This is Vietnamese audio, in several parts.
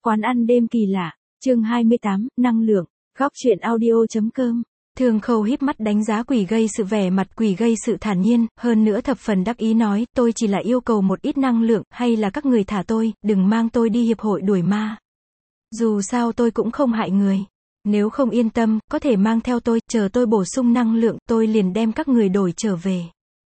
Quán ăn đêm kỳ lạ, chương 28, năng lượng, góc truyện audio.com. Thường Khâu híp mắt đánh giá quỷ gây sự, vẻ mặt quỷ gây sự thản nhiên, hơn nữa thập phần đắc ý nói, tôi chỉ là yêu cầu một ít năng lượng, hay là các người thả tôi, đừng mang tôi đi hiệp hội đuổi ma. Dù sao tôi cũng không hại người. Nếu không yên tâm, có thể mang theo tôi, chờ tôi bổ sung năng lượng, tôi liền đem các người đổi trở về.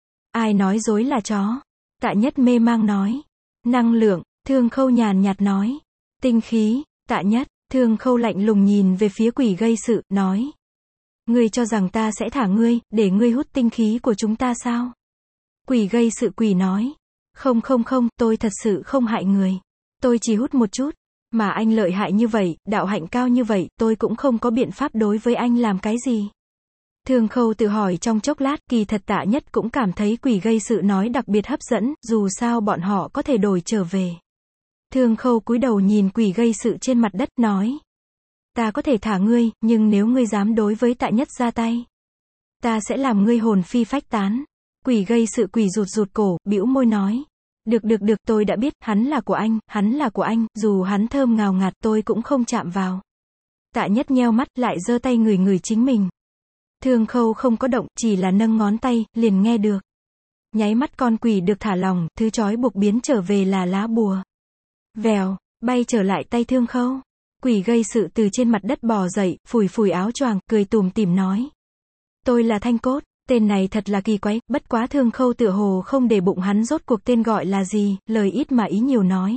Ai nói dối là chó? Tạ Nhất mê mang nói. Năng lượng, Thường Khâu nhàn nhạt nói. Tinh khí, Tạ Nhất, Thường Khâu lạnh lùng nhìn về phía quỷ gây sự, nói. Ngươi cho rằng ta sẽ thả ngươi, để ngươi hút tinh khí của chúng ta sao? Quỷ gây sự quỷ nói. Không, tôi thật sự không hại người. Tôi chỉ hút một chút. Mà anh lợi hại như vậy, đạo hạnh cao như vậy, tôi cũng không có biện pháp đối với anh làm cái gì. Thường Khâu tự hỏi trong chốc lát, kỳ thật Tạ Nhất cũng cảm thấy quỷ gây sự nói đặc biệt hấp dẫn, dù sao bọn họ có thể đổi trở về. Thường Khâu cúi đầu nhìn quỷ gây sự trên mặt đất, nói. Ta có thể thả ngươi, nhưng nếu ngươi dám đối với Tạ Nhất ra tay, ta sẽ làm ngươi hồn phi phách tán. Quỷ gây sự quỷ rụt cổ, bĩu môi nói. Được, tôi đã biết, hắn là của anh, dù hắn thơm ngào ngạt tôi cũng không chạm vào. Tạ Nhất nheo mắt, lại giơ tay ngửi chính mình. Thường Khâu không có động, chỉ là nâng ngón tay, liền nghe được. Nháy mắt con quỷ được thả lỏng, thứ trói buộc biến trở về là lá bùa. Vèo, bay trở lại tay Thường Khâu. Quỷ gây sự từ trên mặt đất bò dậy, phủi áo choàng, cười tủm tỉm nói. Tôi là Thanh Cốt, tên này thật là kỳ quái, bất quá Thường Khâu tựa hồ không để bụng hắn rốt cuộc tên gọi là gì, lời ít mà ý nhiều nói.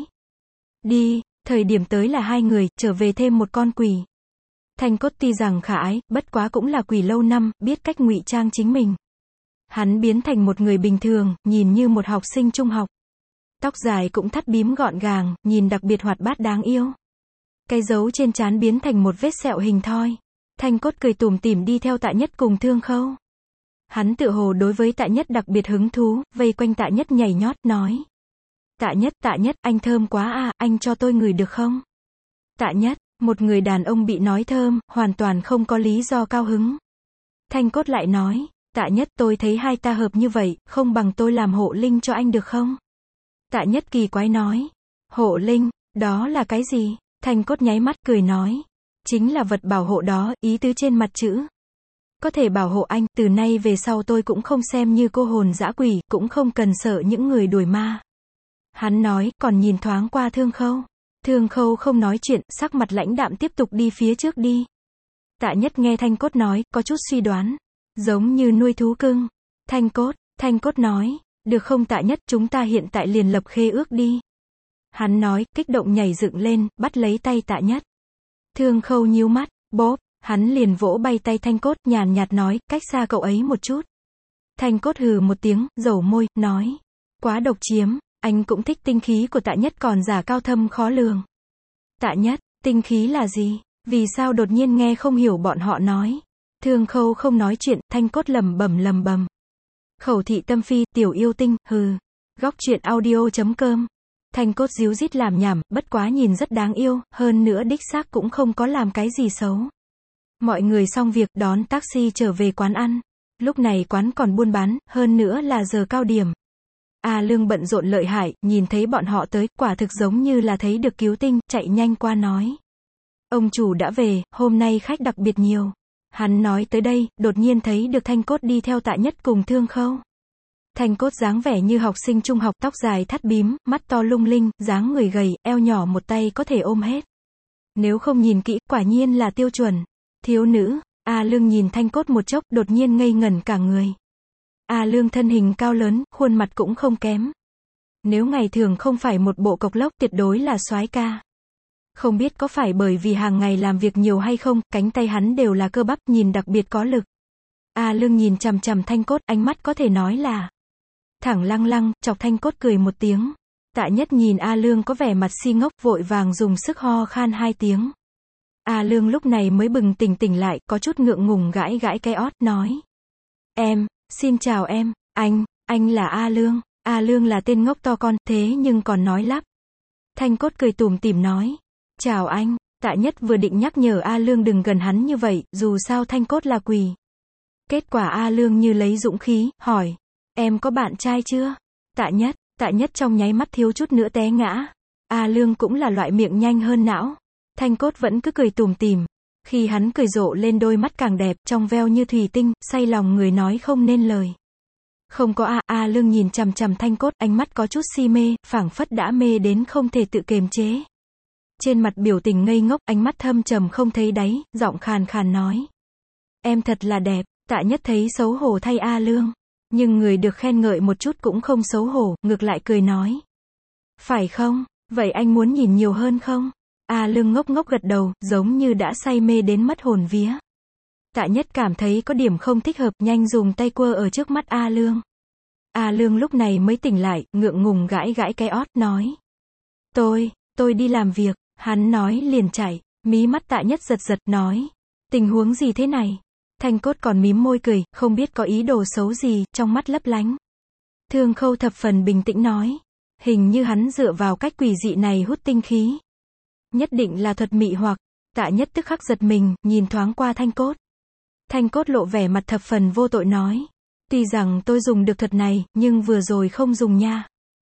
Đi, thời điểm tới là hai người, trở về thêm một con quỷ. Thanh Cốt tuy rằng khả ái, bất quá cũng là quỷ lâu năm, biết cách ngụy trang chính mình. Hắn biến thành một người bình thường, nhìn như một học sinh trung học. Tóc dài cũng thắt bím gọn gàng, nhìn đặc biệt hoạt bát đáng yêu. Cái dấu trên trán biến thành một vết sẹo hình thoi. Thanh Cốt cười tủm tỉm đi theo Tạ Nhất cùng Thường Khâu. Hắn tự hồ đối với Tạ Nhất đặc biệt hứng thú, vây quanh Tạ Nhất nhảy nhót, nói. Tạ Nhất, anh thơm quá à, anh cho tôi ngửi được không? Tạ Nhất, một người đàn ông bị nói thơm, hoàn toàn không có lý do cao hứng. Thanh Cốt lại nói, Tạ Nhất, tôi thấy hai ta hợp như vậy, không bằng tôi làm hộ linh cho anh được không? Tạ Nhất kỳ quái nói, hộ linh, đó là cái gì? Thanh Cốt nháy mắt cười nói, chính là vật bảo hộ đó, ý tứ trên mặt chữ. Có thể bảo hộ anh, từ nay về sau tôi cũng không xem như cô hồn dã quỷ, cũng không cần sợ những người đuổi ma. Hắn nói, còn nhìn thoáng qua Thường Khâu. Thường Khâu không nói chuyện, sắc mặt lãnh đạm tiếp tục đi phía trước đi. Tạ Nhất nghe Thanh Cốt nói, có chút suy đoán. Giống như nuôi thú cưng. Thanh Cốt nói, được không Tạ Nhất, chúng ta hiện tại liền lập khế ước đi. Hắn nói, kích động nhảy dựng lên, bắt lấy tay Tạ Nhất. Thường Khâu nhíu mắt, bóp, hắn liền vỗ bay tay Thanh Cốt, nhàn nhạt nói, cách xa cậu ấy một chút. Thanh Cốt hừ một tiếng, dầu môi, nói, quá độc chiếm, anh cũng thích tinh khí của Tạ Nhất còn giả cao thâm khó lường. Tạ Nhất, tinh khí là gì? Vì sao đột nhiên nghe không hiểu bọn họ nói? Thường Khâu không nói chuyện, Thanh Cốt lẩm bẩm. Khẩu thị tâm phi, tiểu yêu tinh, hừ. Góc truyện audio.com. Thanh Cốt díu dít làm nhảm, bất quá nhìn rất đáng yêu, hơn nữa đích xác cũng không có làm cái gì xấu. Mọi người xong việc, đón taxi trở về quán ăn. Lúc này quán còn buôn bán, hơn nữa là giờ cao điểm. A Lương bận rộn lợi hại, nhìn thấy bọn họ tới, quả thực giống như là thấy được cứu tinh, chạy nhanh qua nói. Ông chủ đã về, hôm nay khách đặc biệt nhiều. Hắn nói tới đây, đột nhiên thấy được Thanh Cốt đi theo Tạ Nhất cùng Thường Khâu. Thanh Cốt dáng vẻ như học sinh trung học, tóc dài thắt bím, mắt to lung linh, dáng người gầy, eo nhỏ một tay có thể ôm hết. Nếu không nhìn kỹ, quả nhiên là tiêu chuẩn. Thiếu nữ. A Lương nhìn Thanh Cốt một chốc, đột nhiên ngây ngẩn cả người. A Lương thân hình cao lớn, khuôn mặt cũng không kém. Nếu ngày thường không phải một bộ cộc lốc, tuyệt đối là soái ca. Không biết có phải bởi vì hàng ngày làm việc nhiều hay không, cánh tay hắn đều là cơ bắp, nhìn đặc biệt có lực. A Lương nhìn chằm chằm Thanh Cốt, ánh mắt có thể nói là thẳng lăng, chọc Thanh Cốt cười một tiếng. Tạ Nhất nhìn A Lương có vẻ mặt si ngốc, vội vàng dùng sức ho khan 2 tiếng. A Lương lúc này mới bừng tỉnh lại, có chút ngượng ngùng gãi cái ót, nói. Xin chào em, anh là A Lương. A Lương là tên ngốc to con, thế nhưng còn nói lắp. Thanh Cốt cười tủm tỉm nói. Chào anh. Tạ Nhất vừa định nhắc nhở A Lương đừng gần hắn như vậy, dù sao Thanh Cốt là quỷ. Kết quả A Lương như lấy dũng khí, hỏi. Em có bạn trai chưa? Tạ Nhất trong nháy mắt thiếu chút nữa té ngã. A Lương cũng là loại miệng nhanh hơn não. Thanh Cốt vẫn cứ cười tủm tỉm. Khi hắn cười rộ lên đôi mắt càng đẹp, trong veo như thủy tinh, say lòng người nói không nên lời. Không có A Lương nhìn chằm chằm Thanh Cốt, ánh mắt có chút si mê, phảng phất đã mê đến không thể tự kiềm chế. Trên mặt biểu tình ngây ngốc, ánh mắt thâm trầm không thấy đáy, giọng khàn khàn nói. Em thật là đẹp. Tạ Nhất thấy xấu hổ thay A Lương. Nhưng người được khen ngợi một chút cũng không xấu hổ, ngược lại cười nói. Phải không? Vậy anh muốn nhìn nhiều hơn không? A Lương ngốc ngốc gật đầu, giống như đã say mê đến mất hồn vía. Tạ Nhất cảm thấy có điểm không thích hợp, nhanh dùng tay quơ ở trước mắt A Lương. A Lương lúc này mới tỉnh lại, ngượng ngùng gãi gãi cái ót, nói. Tôi đi làm việc. Hắn nói liền chạy, mí mắt Tạ Nhất giật giật, nói. Tình huống gì thế này? Thanh Cốt còn mím môi cười, không biết có ý đồ xấu gì, trong mắt lấp lánh. Thương Khâu thập phần bình tĩnh nói. Hình như hắn dựa vào cách quỷ dị này hút tinh khí. Nhất định là thuật mị hoặc. Tạ Nhất tức khắc giật mình, nhìn thoáng qua Thanh Cốt. Thanh Cốt lộ vẻ mặt thập phần vô tội nói. Tuy rằng tôi dùng được thuật này, nhưng vừa rồi không dùng nha.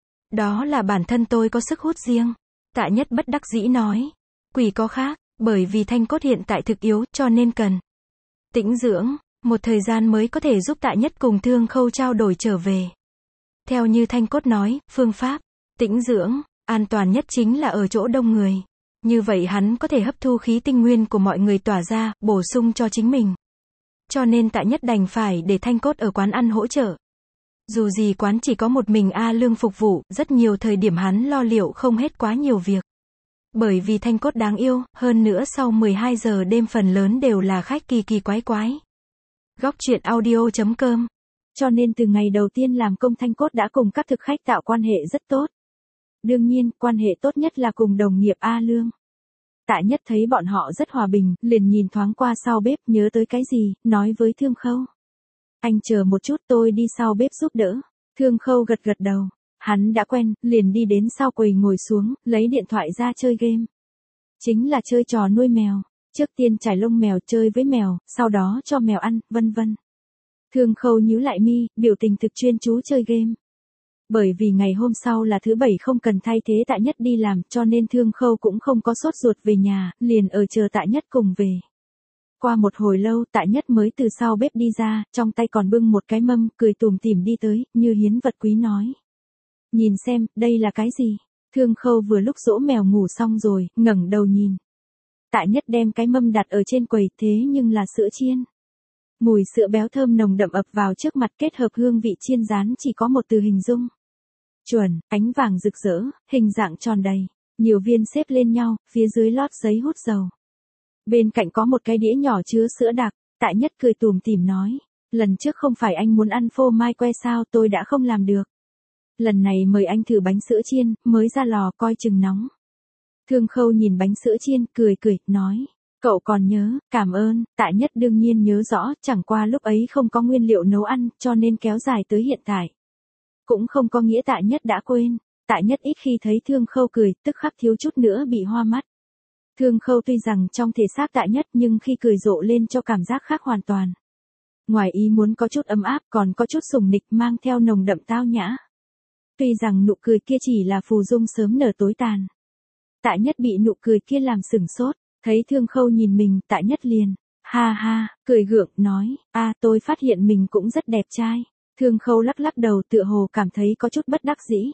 Đó là bản thân tôi có sức hút riêng. Tạ Nhất bất đắc dĩ nói. Quỷ có khác, bởi vì Thanh Cốt hiện tại thực yếu, cho nên cần tĩnh dưỡng, một thời gian mới có thể giúp Tạ Nhất cùng Thương Khâu trao đổi trở về. Theo như Thanh Cốt nói, phương pháp tĩnh dưỡng, an toàn nhất chính là ở chỗ đông người. Như vậy hắn có thể hấp thu khí tinh nguyên của mọi người tỏa ra, bổ sung cho chính mình. Cho nên Tạ Nhất đành phải để Thanh Cốt ở quán ăn hỗ trợ. Dù gì quán chỉ có một mình A Lương phục vụ, rất nhiều thời điểm hắn lo liệu không hết quá nhiều việc. Bởi vì Thanh Cốt đáng yêu, hơn nữa sau 12 giờ đêm phần lớn đều là khách kỳ kỳ quái quái. Góc truyện audio.com. Cho nên từ ngày đầu tiên làm công Thanh Cốt đã cùng các thực khách tạo quan hệ rất tốt. Đương nhiên, quan hệ tốt nhất là cùng đồng nghiệp A Lương. Tạ Nhất thấy bọn họ rất hòa bình, liền nhìn thoáng qua sau bếp, nhớ tới cái gì, nói với Thương Khâu. Anh chờ một chút, tôi đi sau bếp giúp đỡ. Thương Khâu gật gật đầu. Hắn đã quen, liền đi đến sau quầy ngồi xuống, lấy điện thoại ra chơi game. Chính là chơi trò nuôi mèo. Trước tiên trải lông mèo chơi với mèo, sau đó cho mèo ăn, vân vân. Thương Khâu nhíu lại mi, biểu tình thực chuyên chú chơi game. Bởi vì ngày hôm sau là thứ bảy không cần thay thế Tạ Nhất đi làm, cho nên Thương Khâu cũng không có sốt ruột về nhà, liền ở chờ Tạ Nhất cùng về. Qua một hồi lâu Tạ Nhất mới từ sau bếp đi ra, trong tay còn bưng một cái mâm, cười tủm tỉm đi tới, như hiến vật quý nói. Nhìn xem, đây là cái gì? Thương Khâu vừa lúc dỗ mèo ngủ xong rồi, ngẩng đầu nhìn. Tạ Nhất đem cái mâm đặt ở trên quầy, thế nhưng là sữa chiên. Mùi sữa béo thơm nồng đậm ập vào trước mặt, kết hợp hương vị chiên rán chỉ có một từ hình dung. Chuẩn, ánh vàng rực rỡ, hình dạng tròn đầy, nhiều viên xếp lên nhau, phía dưới lót giấy hút dầu. Bên cạnh có một cái đĩa nhỏ chứa sữa đặc. Tạ Nhất cười tủm tỉm nói. Lần trước không phải anh muốn ăn phô mai que sao, tôi đã không làm được. Lần này mời anh thử bánh sữa chiên, mới ra lò, coi chừng nóng. Thương Khâu nhìn bánh sữa chiên, cười, nói. Cậu còn nhớ, cảm ơn. Tạ Nhất đương nhiên nhớ rõ, chẳng qua lúc ấy không có nguyên liệu nấu ăn, cho nên kéo dài tới hiện tại. Cũng không có nghĩa Tạ Nhất đã quên. Tạ Nhất ít khi thấy Thương Khâu cười, tức khắc thiếu chút nữa bị hoa mắt. Thương Khâu tuy rằng trong thể xác Tạ Nhất, nhưng khi cười rộ lên cho cảm giác khác hoàn toàn. Ngoài ý muốn có chút ấm áp, còn có chút sùng nịch, mang theo nồng đậm tao nhã. Tuy rằng nụ cười kia chỉ là phù dung sớm nở tối tàn. Tạ Nhất bị nụ cười kia làm sửng sốt, thấy Thương Khâu nhìn mình, Tạ Nhất liền, ha ha, cười gượng, nói, tôi phát hiện mình cũng rất đẹp trai. Thương Khâu lắc lắc đầu, tựa hồ cảm thấy có chút bất đắc dĩ.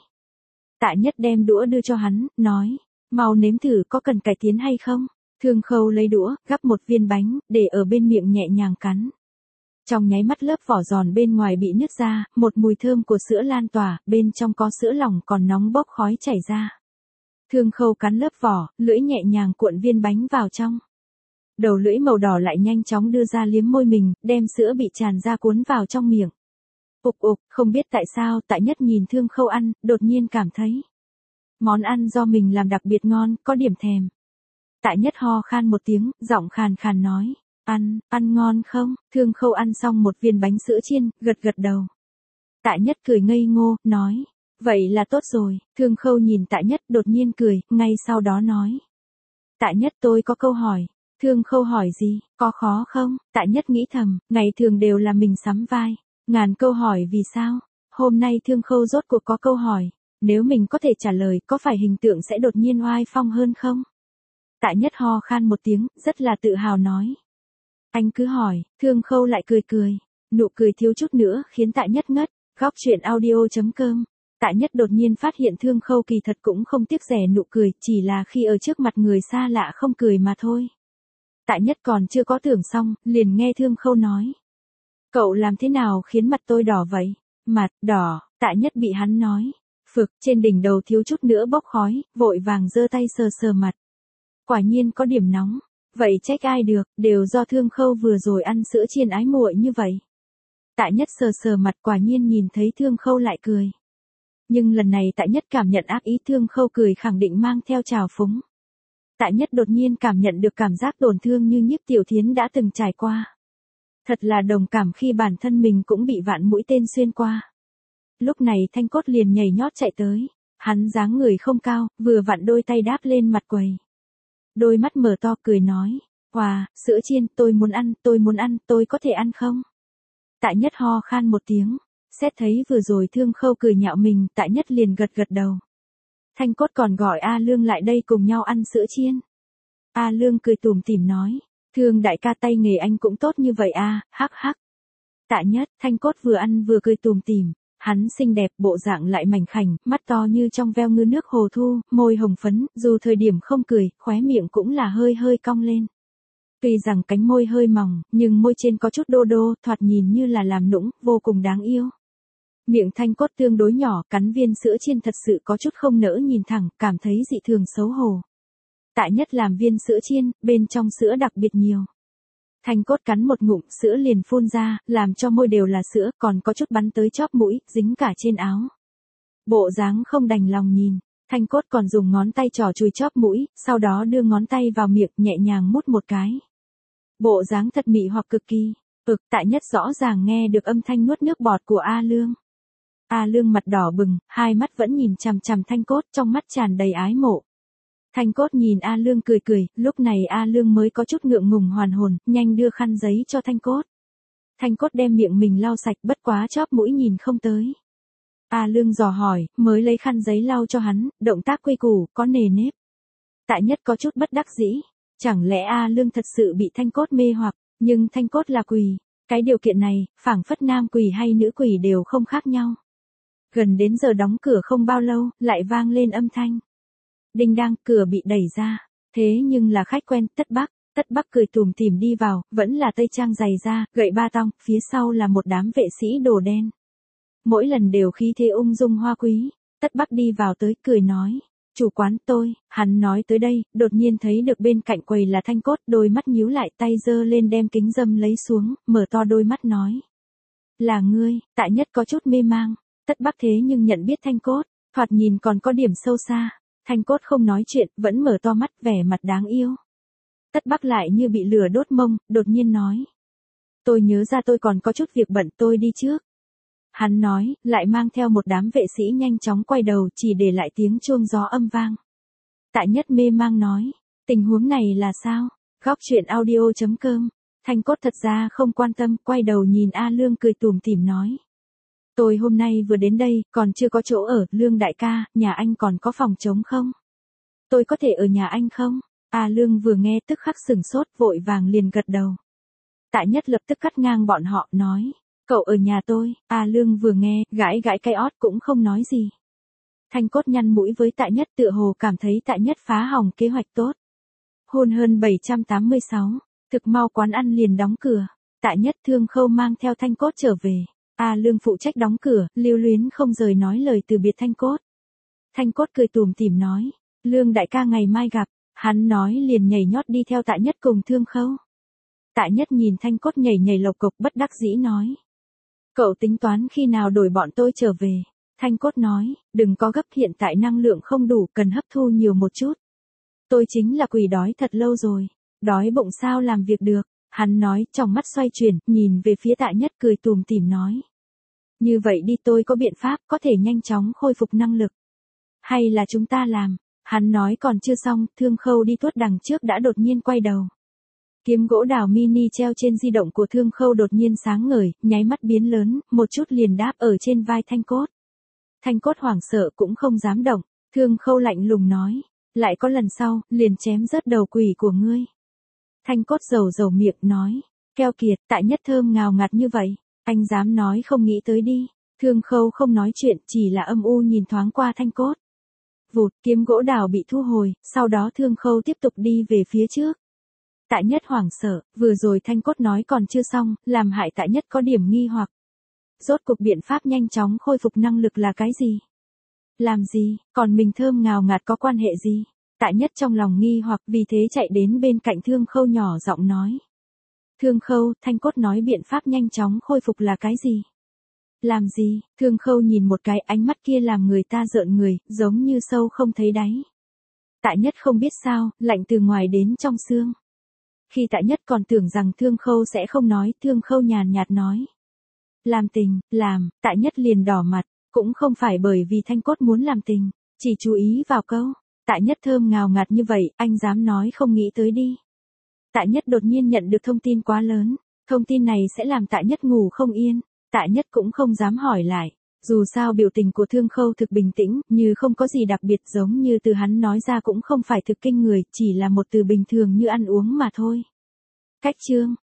Tạ Nhất đem đũa đưa cho hắn, nói, mau nếm thử có cần cải tiến hay không. Thương Khâu lấy đũa, gắp một viên bánh, để ở bên miệng nhẹ nhàng cắn. Trong nháy mắt lớp vỏ giòn bên ngoài bị nứt ra, một mùi thơm của sữa lan tỏa, bên trong có sữa lỏng còn nóng bốc khói chảy ra. Thương Khâu cắn lớp vỏ, lưỡi nhẹ nhàng cuộn viên bánh vào trong. Đầu lưỡi màu đỏ lại nhanh chóng đưa ra liếm môi mình, đem sữa bị tràn ra cuốn vào trong miệng. Ục ục, không biết tại sao, Tạ Nhất nhìn Thương Khâu ăn, đột nhiên cảm thấy món ăn do mình làm đặc biệt ngon, có điểm thèm. Tạ Nhất ho khan một tiếng, giọng khàn khàn nói, ăn ngon không? Thương Khâu ăn xong một viên bánh sữa chiên, gật gật đầu. Tạ Nhất cười ngây ngô, nói, vậy là tốt rồi. Thương Khâu nhìn Tạ Nhất đột nhiên cười, ngay sau đó nói. Tạ Nhất, tôi có câu hỏi. Thương Khâu hỏi gì, có khó không? Tạ Nhất nghĩ thầm, ngày thường đều là mình sắm vai. Ngàn câu hỏi vì sao? Hôm nay Thương Khâu rốt cuộc có câu hỏi. Nếu mình có thể trả lời, có phải hình tượng sẽ đột nhiên oai phong hơn không? Tạ Nhất ho khan một tiếng, rất là tự hào nói. Anh cứ hỏi, Thương Khâu lại cười cười. Nụ cười thiếu chút nữa khiến Tạ Nhất ngất. Góc chuyện audio.com. Tạ Nhất đột nhiên phát hiện Thương Khâu kỳ thật cũng không tiếc rẻ nụ cười, chỉ là khi ở trước mặt người xa lạ không cười mà thôi. Tạ Nhất còn chưa có tưởng xong, liền nghe Thương Khâu nói. Cậu làm thế nào khiến mặt tôi đỏ vậy? Mặt đỏ, Tạ Nhất bị hắn nói. Phực, trên đỉnh đầu thiếu chút nữa bốc khói, vội vàng giơ tay sờ sờ mặt. Quả nhiên có điểm nóng. Vậy trách ai được, đều do Thương Khâu vừa rồi ăn sữa chiên ái muội như vậy. Tạ Nhất sờ sờ mặt, quả nhiên nhìn thấy Thương Khâu lại cười. Nhưng lần này Tạ Nhất cảm nhận ác ý, Thương Khâu cười khẳng định mang theo trào phúng. Tạ Nhất đột nhiên cảm nhận được cảm giác tổn thương như Nhiếp Tiểu Thiến đã từng trải qua. Thật là đồng cảm khi bản thân mình cũng bị vạn mũi tên xuyên qua. Lúc này Thanh Cốt liền nhảy nhót chạy tới. Hắn dáng người không cao, vừa vặn đôi tay đáp lên mặt quầy. Đôi mắt mở to cười nói. Wow, sữa chiên, tôi muốn ăn, tôi có thể ăn không? Tạ Nhất ho khan một tiếng. Xét thấy vừa rồi Thương Khâu cười nhạo mình, Tạ Nhất liền gật gật đầu. Thanh Cốt còn gọi A Lương lại đây cùng nhau ăn sữa chiên. A Lương cười tủm tỉm nói. Thương đại ca tay nghề anh cũng tốt như vậy à, hắc hắc. Tạ Nhất, Thanh Cốt vừa ăn vừa cười tủm tỉm. Hắn xinh đẹp, bộ dạng lại mảnh khảnh, mắt to như trong veo ngư nước hồ thu, môi hồng phấn, dù thời điểm không cười, khóe miệng cũng là hơi hơi cong lên. Tuy rằng cánh môi hơi mỏng, nhưng môi trên có chút đô đô, thoạt nhìn như là làm nũng, vô cùng đáng yêu. Miệng Thanh Cốt tương đối nhỏ, cắn viên sữa chiên thật sự có chút không nỡ nhìn thẳng, cảm thấy dị thường xấu hổ. Tạ Nhất làm viên sữa chiên, bên trong sữa đặc biệt nhiều. Thanh Cốt cắn một ngụm, sữa liền phun ra, làm cho môi đều là sữa, còn có chút bắn tới chóp mũi, dính cả trên áo. Bộ dáng không đành lòng nhìn, Thanh Cốt còn dùng ngón tay trỏ chùi chóp mũi, sau đó đưa ngón tay vào miệng, nhẹ nhàng mút một cái. Bộ dáng thật mị hoặc cực kỳ. Tạ Nhất rõ ràng nghe được âm thanh nuốt nước bọt của A Lương. A Lương mặt đỏ bừng, hai mắt vẫn nhìn chằm chằm Thanh Cốt, trong mắt tràn đầy ái mộ. Thanh Cốt nhìn A Lương cười cười, lúc này A Lương mới có chút ngượng ngùng hoàn hồn, nhanh đưa khăn giấy cho Thanh Cốt. Thanh Cốt đem miệng mình lau sạch, bất quá chóp mũi nhìn không tới. A Lương dò hỏi, mới lấy khăn giấy lau cho hắn, động tác quy củ, có nề nếp. Tạ Nhất có chút bất đắc dĩ, chẳng lẽ A Lương thật sự bị Thanh Cốt mê hoặc, nhưng Thanh Cốt là quỷ, cái điều kiện này, phảng phất nam quỷ hay nữ quỷ đều không khác nhau. Gần đến giờ đóng cửa không bao lâu, lại vang lên âm thanh. Đinh đang, cửa bị đẩy ra. Thế nhưng là khách quen, Tất Bắc cười tủm tỉm đi vào, vẫn là tây trang dày da, gậy ba tong, phía sau là một đám vệ sĩ đồ đen. Mỗi lần đều khí thế ung dung hoa quý. Tất Bắc đi vào tới, cười nói. Chủ quán tôi, hắn nói tới đây, đột nhiên thấy được bên cạnh quầy là Thanh Cốt, đôi mắt nhíu lại, tay giơ lên đem kính dâm lấy xuống, mở to đôi mắt nói. Là ngươi, Tạ Nhất có chút mê mang. Tất Bắc thế nhưng nhận biết Thanh Cốt, thoạt nhìn còn có điểm sâu xa. Thanh Cốt không nói chuyện, vẫn mở to mắt, vẻ mặt đáng yêu. Tất Bắc lại như bị lửa đốt mông, đột nhiên nói. Tôi nhớ ra tôi còn có chút việc bận, tôi đi trước. Hắn nói, lại mang theo một đám vệ sĩ nhanh chóng quay đầu, chỉ để lại tiếng chuông gió âm vang. Tạ Nhất mê mang nói, tình huống này là sao? Góc chuyện audio.com. Thanh Cốt thật ra không quan tâm, quay đầu nhìn A Lương cười tủm tỉm nói. Tôi hôm nay vừa đến đây, còn chưa có chỗ ở, Lương đại ca, nhà anh còn có phòng trống không? Tôi có thể ở nhà anh không? A Lương vừa nghe tức khắc sửng sốt, vội vàng liền gật đầu. Tạ Nhất lập tức cắt ngang bọn họ, nói. Cậu ở nhà tôi. A Lương vừa nghe, gãi gãi cái ót cũng không nói gì. Thanh Cốt nhăn mũi với Tạ Nhất, tựa hồ cảm thấy Tạ Nhất phá hỏng kế hoạch tốt. Hôn hơn 786, thực mau quán ăn liền đóng cửa. Tạ Nhất Thương Khâu mang theo Thanh Cốt trở về. A Lương phụ trách đóng cửa, lưu luyến không rời nói lời từ biệt Thanh Cốt. Thanh Cốt cười tủm tỉm nói. Lương đại ca ngày mai gặp. Hắn nói liền nhảy nhót đi theo Tạ Nhất cùng Thương Khâu. Tạ Nhất nhìn Thanh Cốt nhảy nhảy lộc cộc, bất đắc dĩ nói. Cậu tính toán khi nào đổi bọn tôi trở về? Thanh Cốt nói, đừng có gấp, hiện tại năng lượng không đủ, cần hấp thu nhiều một chút. Tôi chính là quỷ đói thật lâu rồi. Đói bụng sao làm việc được? Hắn nói, trong mắt xoay chuyển, nhìn về phía Tạ Nhất cười tủm tỉm nói. Như vậy đi, tôi có biện pháp, có thể nhanh chóng khôi phục năng lực. Hay là chúng ta làm? Hắn nói còn chưa xong, Thương Khâu đi tuốt đằng trước đã đột nhiên quay đầu. Kiếm gỗ đào mini treo trên di động của Thương Khâu đột nhiên sáng ngời, nháy mắt biến lớn, một chút liền đáp ở trên vai Thanh Cốt. Thanh Cốt hoảng sợ cũng không dám động, Thương Khâu lạnh lùng nói, lại có lần sau, liền chém rớt đầu quỷ của ngươi. Thanh Cốt dầu dầu miệng nói, keo kiệt, Tại Nhất thơm ngào ngạt như vậy, anh dám nói không nghĩ tới đi. Thương Khâu không nói chuyện, chỉ là âm u nhìn thoáng qua Thanh Cốt. Vụt, kiếm gỗ đào bị thu hồi, sau đó Thương Khâu tiếp tục đi về phía trước. Tại Nhất hoảng sợ, vừa rồi Thanh Cốt nói còn chưa xong, làm hại Tại Nhất có điểm nghi hoặc. Rốt cuộc biện pháp nhanh chóng khôi phục năng lực là cái gì? Làm gì, còn mình thơm ngào ngạt có quan hệ gì? Tại Nhất trong lòng nghi hoặc, vì thế chạy đến bên cạnh Thương Khâu nhỏ giọng nói. Thương Khâu, Thanh Cốt nói biện pháp nhanh chóng khôi phục là cái gì? Làm gì? Thương Khâu nhìn một cái, ánh mắt kia làm người ta rợn người, giống như sâu không thấy đáy. Tại Nhất không biết sao, lạnh từ ngoài đến trong xương. Khi Tại Nhất còn tưởng rằng Thương Khâu sẽ không nói, Thương Khâu nhàn nhạt nói. Làm tình, làm, Tại Nhất liền đỏ mặt, cũng không phải bởi vì Thanh Cốt muốn làm tình, chỉ chú ý vào câu. Tại Nhất thơm ngào ngạt như vậy, anh dám nói không nghĩ tới đi. Tại Nhất đột nhiên nhận được thông tin quá lớn, thông tin này sẽ làm Tại Nhất ngủ không yên, Tại Nhất cũng không dám hỏi lại. Dù sao biểu tình của Thương Khâu thực bình tĩnh, như không có gì đặc biệt, giống như từ hắn nói ra cũng không phải thực kinh người, chỉ là một từ bình thường như ăn uống mà thôi. Cách chương